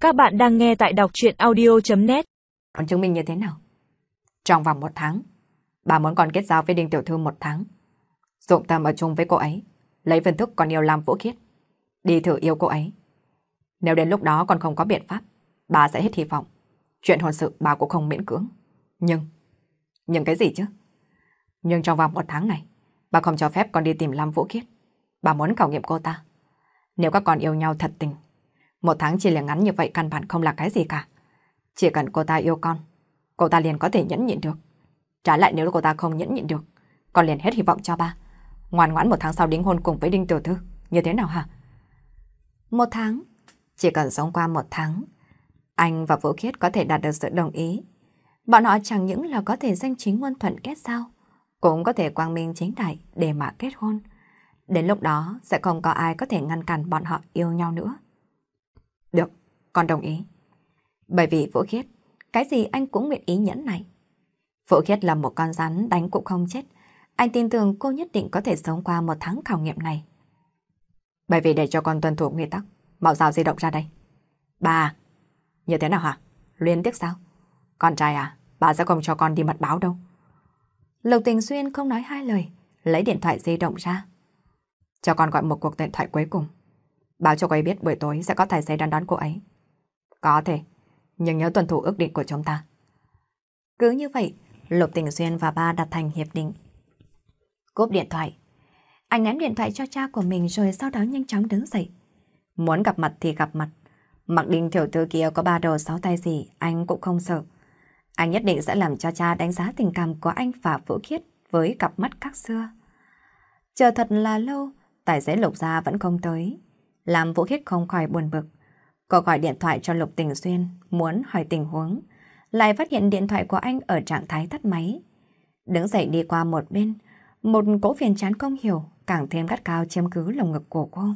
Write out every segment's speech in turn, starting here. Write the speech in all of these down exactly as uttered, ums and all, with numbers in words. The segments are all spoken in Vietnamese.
Các bạn đang nghe tại đọc truyện audio chấm net. Còn chứng minh như thế nào? Trong vòng một tháng, bà muốn còn kết giao với Đinh Tiểu Thư một tháng. Dụng tâm ở chung với cô ấy, lấy phân thức còn yêu Lam Vũ Khiết. Đi thử yêu cô ấy. Nếu đến lúc đó còn không có biện pháp, bà sẽ hết hy vọng. Chuyện hôn sự bà cũng không miễn cưỡng. Nhưng, nhưng cái gì chứ? Nhưng trong vòng một tháng này, bà không cho phép con đi tìm Lam Vũ Khiết. Bà muốn khảo nghiệm cô ta. Nếu các con yêu nhau thật tình, một tháng chỉ là ngắn như vậy căn bản không là cái gì cả. Chỉ cần cô ta yêu con, cô ta liền có thể nhẫn nhịn được. Trái lại nếu cô ta không nhẫn nhịn được, con liền hết hy vọng cho ba. Ngoan ngoãn một tháng sau đính hôn cùng với Đinh Tiểu Thư, như thế nào hả? Một tháng? Chỉ cần sống qua một tháng, anh và Vũ Khiết có thể đạt được sự đồng ý. Bọn họ chẳng những là có thể danh chính ngôn thuận kết giao, cũng có thể quang minh chính đại để mà kết hôn. Đến lúc đó sẽ không có ai có thể ngăn cản bọn họ yêu nhau nữa. Được, con đồng ý. Bởi vì Vũ Khiết, cái gì anh cũng nguyện ý nhẫn này. Vũ Khiết là một con rắn đánh cũng không chết. Anh tin tưởng cô nhất định có thể sống qua một tháng khảo nghiệm này. Bởi vì để cho con tuân thủ nguyên tắc, mau rào di động ra đây. Bà, như thế nào hả? Liên tiếc sao? Con trai à, bà sẽ không cho con đi mật báo đâu. Lục Tình Xuyên không nói hai lời, lấy điện thoại di động ra. Cho con gọi một cuộc điện thoại cuối cùng. Báo cho cô ấy biết buổi tối sẽ có tài xế đón đón cô ấy. Có thể, nhưng nhớ tuân thủ ước định của chúng ta. Cứ như vậy, Lục Tình Xuyên và ba đặt thành hiệp định. Cúp điện thoại. Anh ném điện thoại cho cha của mình rồi sau đó nhanh chóng đứng dậy. Muốn gặp mặt thì gặp mặt. Mặc Đinh tiểu thư kia có ba đầu sáu tay gì, anh cũng không sợ. Anh nhất định sẽ làm cho cha đánh giá tình cảm của anh và Vũ Khiết với cặp mắt khác xưa. Chờ thật là lâu, tài xế Lục gia vẫn không tới. Làm Vũ Khiết không khỏi buồn bực. Cô gọi điện thoại cho Lục Tình Xuyên, muốn hỏi tình huống. Lại phát hiện điện thoại của anh ở trạng thái tắt máy. Đứng dậy đi qua một bên, một cỗ phiền chán không hiểu, càng thêm gắt cao chiếm cứ lồng ngực của cô.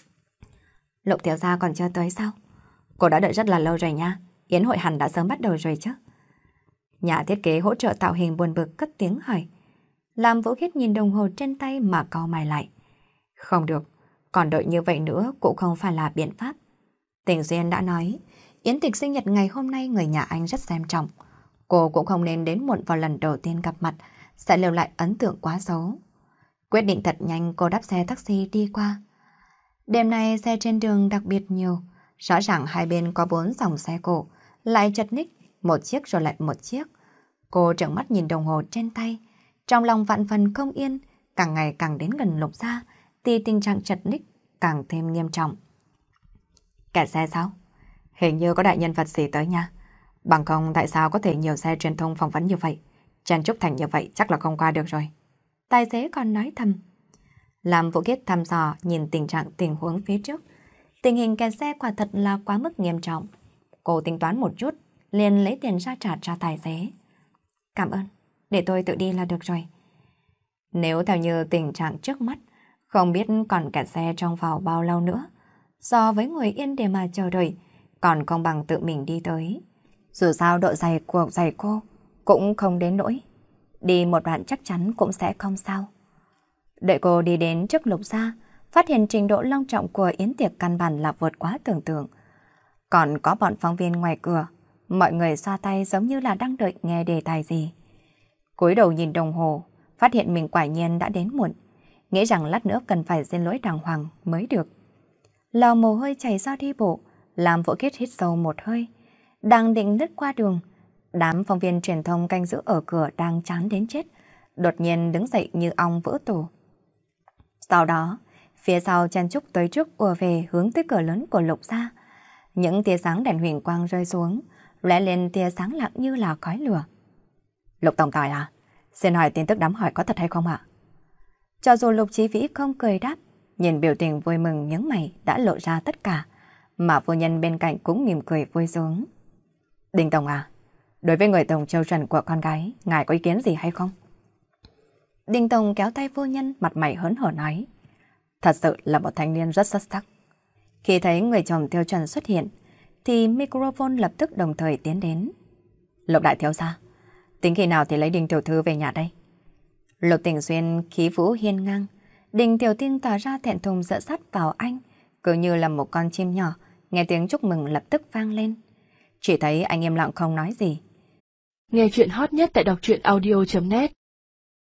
Lục tiểu gia còn chưa tới sao? Cô đã đợi rất là lâu rồi nha. Yến hội hẳn đã sớm bắt đầu rồi chứ. Nhà thiết kế hỗ trợ tạo hình buồn bực cất tiếng hỏi. Làm Vũ Khiết nhìn đồng hồ trên tay mà cau mày lại. Không được, còn đợi như vậy nữa cũng không phải là biện pháp. Tình Duyên đã nói, yến tiệc sinh nhật ngày hôm nay người nhà anh rất xem trọng. Cô cũng không nên đến muộn vào lần đầu tiên gặp mặt, sẽ lưu lại ấn tượng quá xấu. Quyết định thật nhanh, cô đáp xe taxi đi qua. Đêm nay xe trên đường đặc biệt nhiều, rõ ràng hai bên có bốn dòng xe cổ, lại chật ních, một chiếc rồi lại một chiếc. Cô trợn mắt nhìn đồng hồ trên tay, trong lòng vạn phần không yên, càng ngày càng đến gần Lục gia, thì tình trạng chật ních càng thêm nghiêm trọng. Kẹt xe sao? Hình như có đại nhân vật gì tới nha. Bằng không tại sao có thể nhiều xe truyền thông phỏng vấn như vậy? Chen trúc thành như vậy chắc là không qua được rồi. Tài xế còn nói thầm. Làm Vũ Khiết thăm dò nhìn tình trạng tình huống phía trước. Tình hình kẹt xe quả thật là quá mức nghiêm trọng. Cô tính toán một chút, liền lấy tiền ra trả cho tài xế. Cảm ơn, để tôi tự đi là được rồi. Nếu theo như tình trạng trước mắt, không biết còn kẹt xe trong vào bao lâu nữa. So với ngồi yên để mà chờ đợi, còn không bằng tự mình đi tới. Dù sao độ dày của giày cô cũng không đến nỗi. Đi một đoạn chắc chắn cũng sẽ không sao. Đợi cô đi đến trước Lục gia, phát hiện trình độ long trọng của yến tiệc căn bản là vượt quá tưởng tượng. Còn có bọn phóng viên ngoài cửa, mọi người xoa tay giống như là đang đợi nghe đề tài gì. Cúi đầu nhìn đồng hồ, phát hiện mình quả nhiên đã đến muộn. Nghĩ rằng lát nữa cần phải xin lỗi đàng hoàng mới được. Lò mồ hôi chảy ra đi bộ, làm Vũ Khiết hít sâu một hơi. Đang định lướt qua đường, đám phóng viên truyền thông canh giữ ở cửa đang chán đến chết, đột nhiên đứng dậy như ong vỡ tổ. Sau đó, phía sau chen chúc tới trước ùa về hướng tới cửa lớn của Lục gia. Những tia sáng đèn huỳnh quang rơi xuống, lóe lên tia sáng lặng như là khói lửa. Lục tổng tài à, xin hỏi tin tức đám hỏi có thật hay không ạ? Cho dù Lục Chí Vĩ không cười đáp, nhìn biểu tình vui mừng nhướng mày đã lộ ra tất cả, mà phu nhân bên cạnh cũng mỉm cười vui sướng. Đinh tổng à, đối với người tổng châu trần của con gái, ngài có ý kiến gì hay không? Đinh tổng kéo tay phu nhân, mặt mày hớn hở nói. Thật sự là một thanh niên rất xuất sắc. Khi thấy người chồng tiêu chuẩn xuất hiện, thì microphone lập tức đồng thời tiến đến. Lục đại thiếu gia, tính khi nào thì lấy Đinh tiểu thư về nhà đây? Lục Tình Xuyên khí vũ hiên ngang, Đinh tiểu thư tỏ ra thẹn thùng dựa sát vào anh, cứ như là một con chim nhỏ nghe tiếng chúc mừng lập tức vang lên. Chỉ thấy anh im lặng không nói gì. Nghe chuyện hot nhất tại đọc truyện audio chấm net